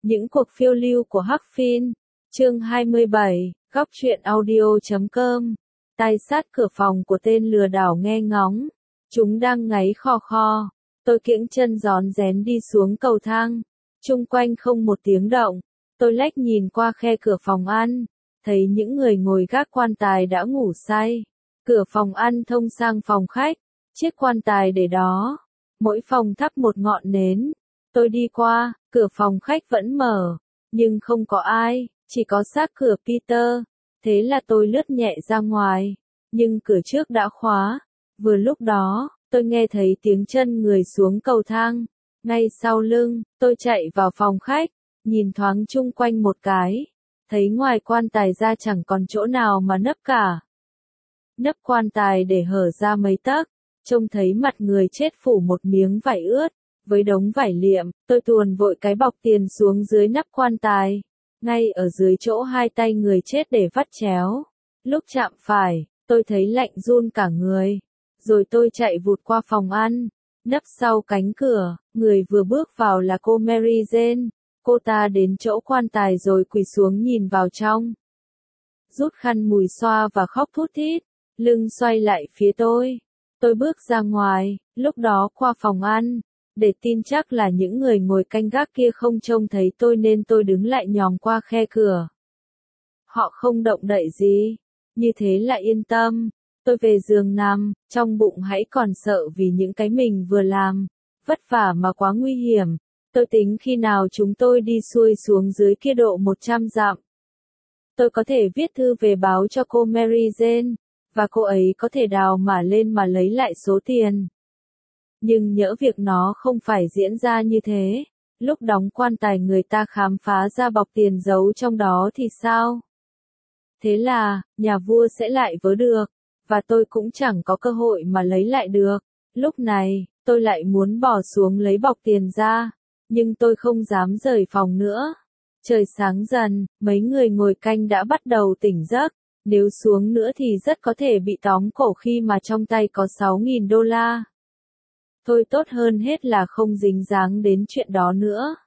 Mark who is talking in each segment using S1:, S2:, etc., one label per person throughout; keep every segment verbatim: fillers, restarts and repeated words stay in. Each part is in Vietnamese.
S1: Những cuộc phiêu lưu của Hắc Phiên. Chương hai mươi bảy, góc truyện audio chấm com. Tai sát cửa phòng của tên lừa đảo nghe ngóng. Chúng đang ngáy khò khò. Tôi kiễng chân rón rén đi xuống cầu thang. Chung quanh không một tiếng động. Tôi lách nhìn qua khe cửa phòng ăn. Thấy những người ngồi gác quan tài đã ngủ say. Cửa phòng ăn thông sang phòng khách. Chiếc quan tài để đó. Mỗi phòng thắp một ngọn nến. Tôi đi qua, cửa phòng khách vẫn mở. Nhưng không có ai, chỉ có xác cửa Peter. Thế là tôi lướt nhẹ ra ngoài. Nhưng cửa trước đã khóa. Vừa lúc đó, tôi nghe thấy tiếng chân người xuống cầu thang. Ngay sau lưng, tôi chạy vào phòng khách. Nhìn thoáng chung quanh một cái. Thấy ngoài quan tài ra chẳng còn chỗ nào mà nấp cả. Nắp quan tài để hở ra mấy tấc. Trông thấy mặt người chết phủ một miếng vải ướt. Với đống vải liệm, tôi tuồn vội cái bọc tiền xuống dưới nắp quan tài. Ngay ở dưới chỗ hai tay người chết để vắt chéo. Lúc chạm phải, tôi thấy lạnh run cả người. Rồi tôi chạy vụt qua phòng ăn. Nấp sau cánh cửa, người vừa bước vào là cô Mary Jane. Cô ta đến chỗ quan tài rồi quỳ xuống nhìn vào trong. Rút khăn mùi xoa và khóc thút thít. Lưng xoay lại phía tôi. Tôi bước ra ngoài, lúc đó qua phòng ăn. Để tin chắc là những người ngồi canh gác kia không trông thấy tôi nên tôi đứng lại nhòm qua khe cửa. Họ không động đậy gì. Như thế là yên tâm. Tôi về giường nằm, trong bụng hãy còn sợ vì những cái mình vừa làm. Vất vả mà quá nguy hiểm. Tôi tính khi nào chúng tôi đi xuôi xuống dưới kia độ một trăm dặm. Tôi có thể viết thư về báo cho cô Mary Jane. Và cô ấy có thể đào mả lên mà lấy lại số tiền. Nhưng nhỡ việc nó không phải diễn ra như thế. Lúc đóng quan tài người ta khám phá ra bọc tiền giấu trong đó thì sao? Thế là, nhà vua sẽ lại vớ được. Và tôi cũng chẳng có cơ hội mà lấy lại được. Lúc này, tôi lại muốn bỏ xuống lấy bọc tiền ra. Nhưng tôi không dám rời phòng nữa. Trời sáng dần, mấy người ngồi canh đã bắt đầu tỉnh giấc. Nếu xuống nữa thì rất có thể bị tóm cổ khi mà trong tay có sáu nghìn đô la. Thôi tốt hơn hết là không dính dáng đến chuyện đó nữa.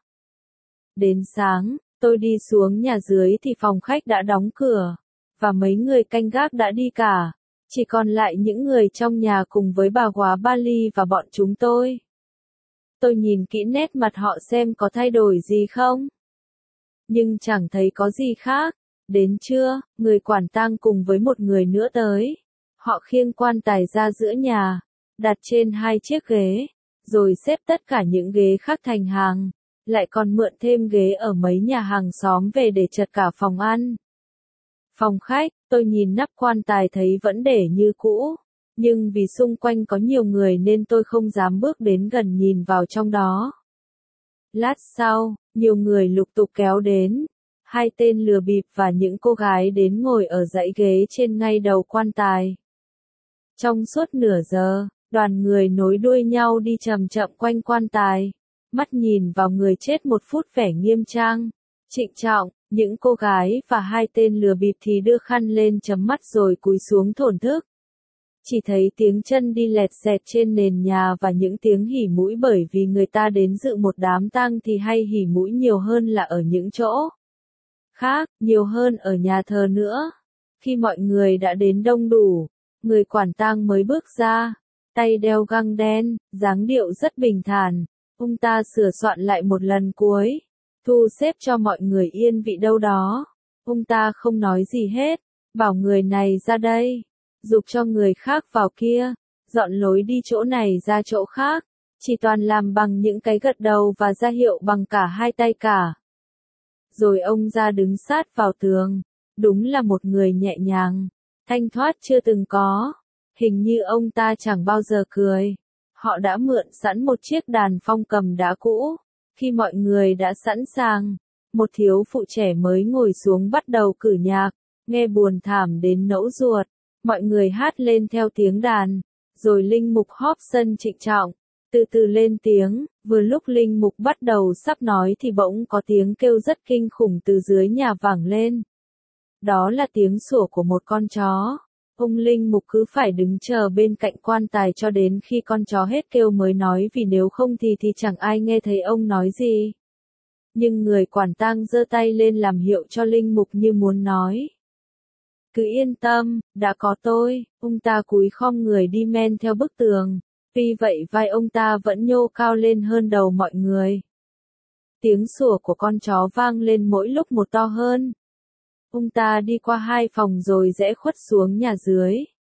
S1: Đến sáng, tôi đi xuống nhà dưới thì phòng khách đã đóng cửa. Và mấy người canh gác đã đi cả. Chỉ còn lại những người trong nhà cùng với bà góa Bali và bọn chúng tôi. Tôi nhìn kỹ nét mặt họ xem có thay đổi gì không. Nhưng chẳng thấy có gì khác. Đến trưa, người quản tang cùng với một người nữa tới. Họ khiêng quan tài ra giữa nhà, đặt trên hai chiếc ghế, rồi xếp tất cả những ghế khác thành hàng, lại còn mượn thêm ghế ở mấy nhà hàng xóm về để chật cả phòng ăn. Phòng khách, tôi nhìn nắp quan tài thấy vẫn để như cũ, nhưng vì xung quanh có nhiều người nên tôi không dám bước đến gần nhìn vào trong đó. Lát sau, nhiều người lục tục kéo đến. Hai tên lừa bịp và những cô gái đến ngồi ở dãy ghế trên ngay đầu quan tài. Trong suốt nửa giờ, đoàn người nối đuôi nhau đi chậm chậm quanh quan tài. Mắt nhìn vào người chết một phút vẻ nghiêm trang, trịnh trọng, những cô gái và hai tên lừa bịp thì đưa khăn lên chấm mắt rồi cúi xuống thổn thức. Chỉ thấy tiếng chân đi lẹt xẹt trên nền nhà và những tiếng hỉ mũi bởi vì người ta đến dự một đám tang thì hay hỉ mũi nhiều hơn là ở những chỗ khác, nhiều hơn ở nhà thờ nữa. Khi mọi người đã đến đông đủ, người quản tang mới bước ra, tay đeo găng đen, dáng điệu rất bình thản. Ông ta sửa soạn lại một lần cuối, thu xếp cho mọi người yên vị đâu đó. Ông ta không nói gì hết, bảo người này ra đây, giục cho người khác vào kia, dọn lối đi chỗ này ra chỗ khác, chỉ toàn làm bằng những cái gật đầu và ra hiệu bằng cả hai tay cả. Rồi ông ra đứng sát vào tường, đúng là một người nhẹ nhàng, thanh thoát chưa từng có, hình như ông ta chẳng bao giờ cười. Họ đã mượn sẵn một chiếc đàn phong cầm đá cũ, khi mọi người đã sẵn sàng, một thiếu phụ trẻ mới ngồi xuống bắt đầu cử nhạc, nghe buồn thảm đến nẫu ruột, mọi người hát lên theo tiếng đàn, rồi linh mục Hobson trịnh trọng, từ từ lên tiếng. Vừa lúc linh mục bắt đầu sắp nói thì bỗng có tiếng kêu rất kinh khủng từ dưới nhà vẳng lên. Đó là tiếng sủa của một con chó. Ông linh mục cứ phải đứng chờ bên cạnh quan tài cho đến khi con chó hết kêu mới nói vì nếu không thì thì chẳng ai nghe thấy ông nói gì. Nhưng người quản tang giơ tay lên làm hiệu cho linh mục như muốn nói. Cứ yên tâm, đã có tôi, ông ta cúi khom người đi men theo bức tường, tuy vậy vai ông ta vẫn nhô cao lên hơn đầu mọi người. Tiếng sủa của con chó vang lên mỗi lúc một to hơn. Ông ta đi qua hai phòng rồi rẽ khuất xuống nhà dưới.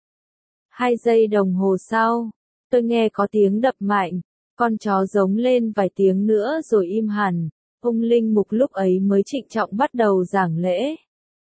S1: Hai giây đồng hồ sau, tôi nghe có tiếng đập mạnh, con chó giống lên vài tiếng nữa rồi im hẳn. Ông linh mục lúc ấy mới trịnh trọng bắt đầu giảng lễ.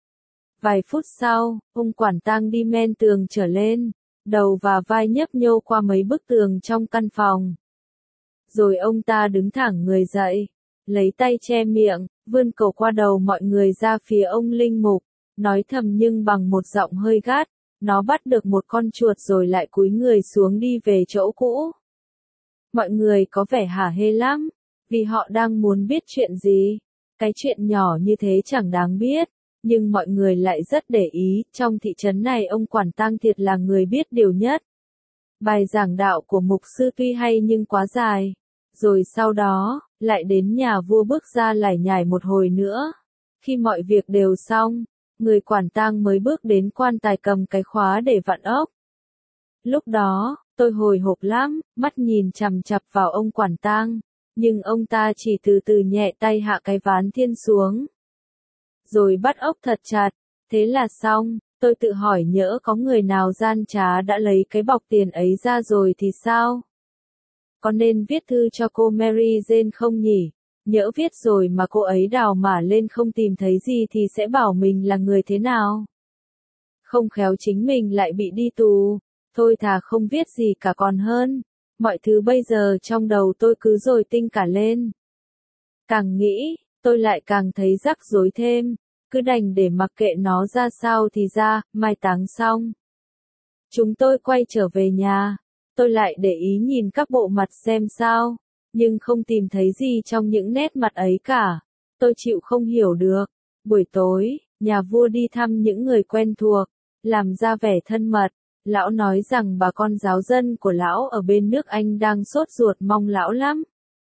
S1: Vài phút sau, ông quản tang đi men tường trở lên, đầu và vai nhấp nhô qua mấy bức tường trong căn phòng. Rồi ông ta đứng thẳng người dậy, lấy tay che miệng, vươn cổ qua đầu mọi người ra phía ông linh mục, nói thầm nhưng bằng một giọng hơi gắt, nó bắt được một con chuột rồi lại cúi người xuống đi về chỗ cũ. Mọi người có vẻ hả hê lắm, vì họ đang muốn biết chuyện gì. Cái chuyện nhỏ như thế chẳng đáng biết, nhưng mọi người lại rất để ý, trong thị trấn này ông quản tang thiệt là người biết điều nhất. Bài giảng đạo của mục sư tuy hay nhưng quá dài. Rồi sau đó, lại đến nhà vua bước ra lải nhải một hồi nữa. Khi mọi việc đều xong, người quản tang mới bước đến quan tài cầm cái khóa để vặn ốc. Lúc đó, tôi hồi hộp lắm, mắt nhìn chằm chằm vào ông quản tang, nhưng ông ta chỉ từ từ nhẹ tay hạ cái ván thiên xuống. Rồi bắt ốc thật chặt, thế là xong. Tôi tự hỏi nhỡ có người nào gian trá đã lấy cái bọc tiền ấy ra rồi thì sao? Có nên viết thư cho cô Mary Jane không nhỉ? Nhỡ viết rồi mà cô ấy đào mả lên không tìm thấy gì thì sẽ bảo mình là người thế nào? Không khéo chính mình lại bị đi tù. Thôi thà không viết gì cả còn hơn. Mọi thứ bây giờ trong đầu tôi cứ dồi tinh cả lên. Càng nghĩ, tôi lại càng thấy rắc rối thêm. Cứ đành để mặc kệ nó ra sao thì ra, mai táng xong. Chúng tôi quay trở về nhà. Tôi lại để ý nhìn các bộ mặt xem sao. Nhưng không tìm thấy gì trong những nét mặt ấy cả. Tôi chịu không hiểu được. Buổi tối, nhà vua đi thăm những người quen thuộc. Làm ra vẻ thân mật. Lão nói rằng bà con giáo dân của lão ở bên nước Anh đang sốt ruột mong lão lắm.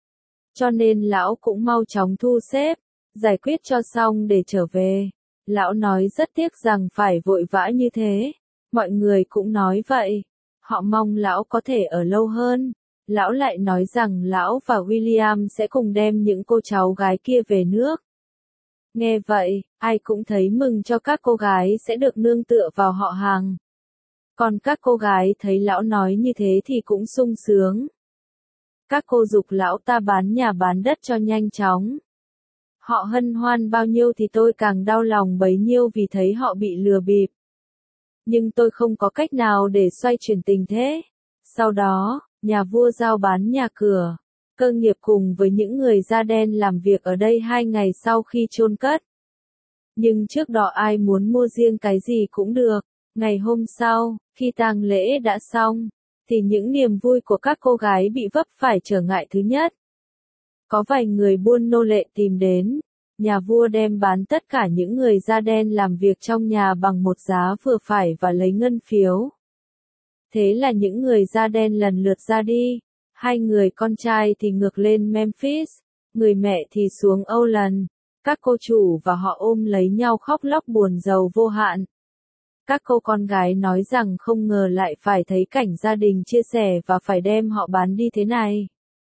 S1: Cho nên lão cũng mau chóng thu xếp, giải quyết cho xong để trở về. Lão nói rất tiếc rằng phải vội vã như thế. Mọi người cũng nói vậy. Họ mong lão có thể ở lâu hơn. Lão lại nói rằng lão và William sẽ cùng đem những cô cháu gái kia về nước. Nghe vậy, ai cũng thấy mừng cho các cô gái sẽ được nương tựa vào họ hàng. Còn các cô gái thấy lão nói như thế thì cũng sung sướng. Các cô giục lão ta bán nhà bán đất cho nhanh chóng. Họ hân hoan bao nhiêu thì tôi càng đau lòng bấy nhiêu vì thấy họ bị lừa bịp. Nhưng tôi không có cách nào để xoay chuyển tình thế. Sau đó, nhà vua giao bán nhà cửa, cơ nghiệp cùng với những người da đen làm việc ở đây hai ngày sau khi chôn cất. Nhưng trước đó ai muốn mua riêng cái gì cũng được. Ngày hôm sau, khi tang lễ đã xong, thì những niềm vui của các cô gái bị vấp phải trở ngại thứ nhất. Có vài người buôn nô lệ tìm đến, nhà vua đem bán tất cả những người da đen làm việc trong nhà bằng một giá vừa phải và lấy ngân phiếu. Thế là những người da đen lần lượt ra đi, hai người con trai thì ngược lên Memphis, người mẹ thì xuống Owland. Các cô chủ và họ ôm lấy nhau khóc lóc buồn rầu vô hạn. Các cô con gái nói rằng không ngờ lại phải thấy cảnh gia đình chia sẻ và phải đem họ bán đi thế này.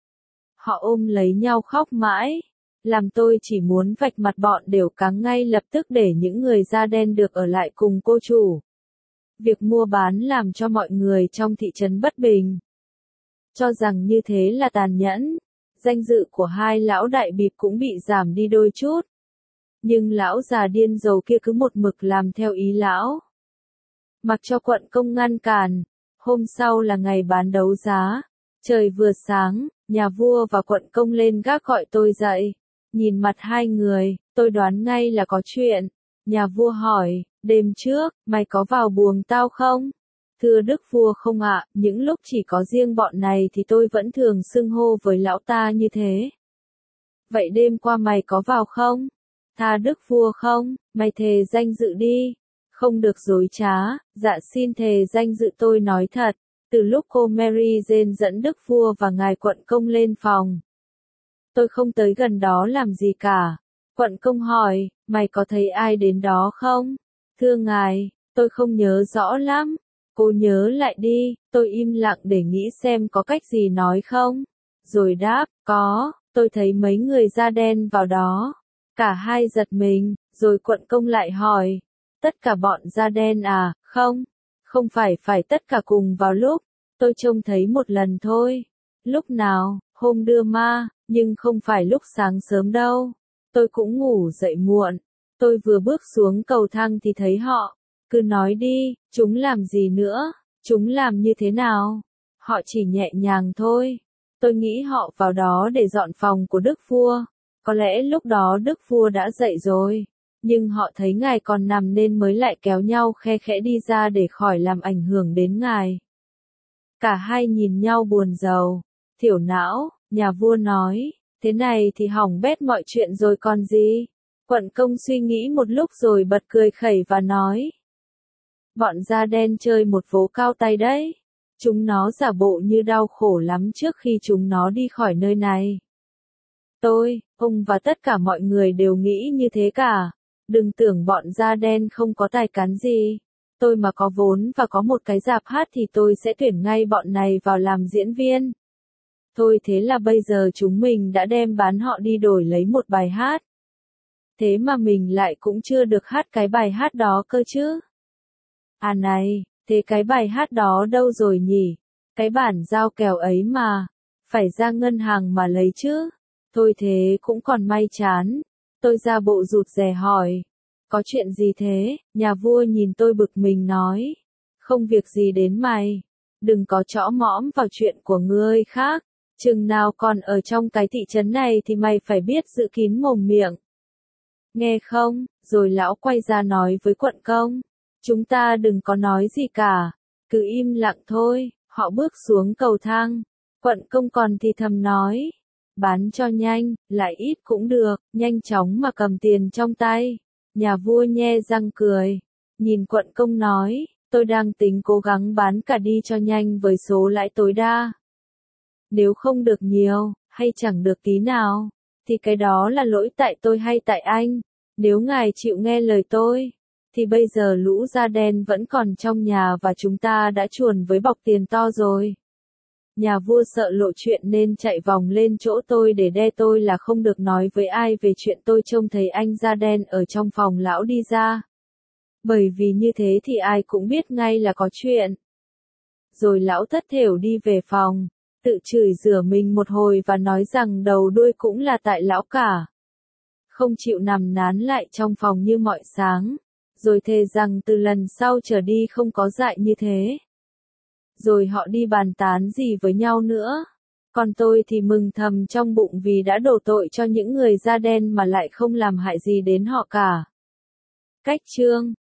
S1: Họ ôm lấy nhau khóc mãi, làm tôi chỉ muốn vạch mặt bọn đều cáng ngay lập tức để những người da đen được ở lại cùng cô chủ. Việc mua bán làm cho mọi người trong thị trấn bất bình. Cho rằng như thế là tàn nhẫn, danh dự của hai lão đại bịp cũng bị giảm đi đôi chút. Nhưng lão già điên rồ kia cứ một mực làm theo ý lão. Mặc cho quận công ngăn cản, hôm sau là ngày bán đấu giá. Trời vừa sáng, nhà vua và quận công lên gác gọi tôi dậy. Nhìn mặt hai người, tôi đoán ngay là có chuyện. Nhà vua hỏi, đêm trước, mày có vào buồng tao không? Thưa đức vua không ạ, những lúc chỉ có riêng bọn này thì tôi vẫn thường xưng hô với lão ta như thế. Vậy đêm qua mày có vào không? Tha đức vua không, mày thề danh dự đi. Không được dối trá, dạ xin thề danh dự tôi nói thật. Từ lúc cô Mary Jane dẫn đức vua và ngài quận công lên phòng, Tôi không tới gần đó làm gì cả. Quận công hỏi, mày có thấy ai đến đó không? Thưa ngài, tôi không nhớ rõ lắm. Cô nhớ lại đi, tôi im lặng để nghĩ xem có cách gì nói không. Rồi đáp, có, tôi thấy mấy người da đen vào đó. Cả hai giật mình, rồi quận công lại hỏi, tất cả bọn da đen à? Không, không phải phải tất cả cùng vào lúc. Tôi trông thấy một lần thôi. Lúc nào? Hôm đưa ma, nhưng không phải lúc sáng sớm đâu. Tôi cũng ngủ dậy muộn. Tôi vừa bước xuống cầu thang thì thấy họ. Cứ nói đi, chúng làm gì nữa? Chúng làm như thế nào? Họ chỉ nhẹ nhàng thôi. Tôi nghĩ họ vào đó để dọn phòng của đức vua. Có lẽ lúc đó đức vua đã dậy rồi. Nhưng họ thấy ngài còn nằm nên mới lại kéo nhau khe khẽ đi ra để khỏi làm ảnh hưởng đến ngài. Cả hai nhìn nhau buồn rầu. Thiểu não, nhà vua nói, thế này thì hỏng bét mọi chuyện rồi còn gì. Quận công suy nghĩ một lúc rồi bật cười khẩy và nói. Bọn da đen chơi một vố cao tay đấy. Chúng nó giả bộ như đau khổ lắm trước khi chúng nó đi khỏi nơi này. Tôi, ông và tất cả mọi người đều nghĩ như thế cả. Đừng tưởng bọn da đen không có tài cán gì. Tôi mà có vốn và có một cái rạp hát thì tôi sẽ tuyển ngay bọn này vào làm diễn viên. Thôi thế là bây giờ chúng mình đã đem bán họ đi đổi lấy một bài hát. Thế mà mình lại cũng chưa được hát cái bài hát đó cơ chứ. À này, thế cái bài hát đó đâu rồi nhỉ? Cái bản giao kèo ấy mà. Phải ra ngân hàng mà lấy chứ. Thôi thế cũng còn may chán. Tôi ra bộ rụt rè hỏi. Có chuyện gì thế? Nhà vua nhìn tôi bực mình nói. Không việc gì đến mày. Đừng có chõ mõm vào chuyện của người khác. Chừng nào còn ở trong cái thị trấn này thì mày phải biết giữ kín mồm miệng. Nghe không? Rồi lão quay ra nói với quận công. Chúng ta đừng có nói gì cả. Cứ im lặng thôi. Họ bước xuống cầu thang. Quận công còn thì thầm nói. Bán cho nhanh, lại ít cũng được, nhanh chóng mà cầm tiền trong tay. Nhà vua nhe răng cười. Nhìn quận công nói, tôi đang tính cố gắng bán cả đi cho nhanh với số lãi tối đa. Nếu không được nhiều, hay chẳng được tí nào, thì cái đó là lỗi tại tôi hay tại anh. Nếu ngài chịu nghe lời tôi, thì bây giờ lũ da đen vẫn còn trong nhà và chúng ta đã chuồn với bọc tiền to rồi. Nhà vua sợ lộ chuyện nên chạy vòng lên chỗ tôi để đe tôi là không được nói với ai về chuyện tôi trông thấy anh da đen ở trong phòng lão đi ra. Bởi vì như thế thì ai cũng biết ngay là có chuyện. Rồi lão thất thểu đi về phòng, tự chửi rủa mình một hồi và nói rằng đầu đuôi cũng là tại lão cả. Không chịu nằm nán lại trong phòng như mọi sáng, rồi thề rằng từ lần sau trở đi không có dại như thế. Rồi họ đi bàn tán gì với nhau nữa. Còn tôi thì mừng thầm trong bụng vì đã đổ tội cho những người da đen mà lại không làm hại gì đến họ cả. Cách chương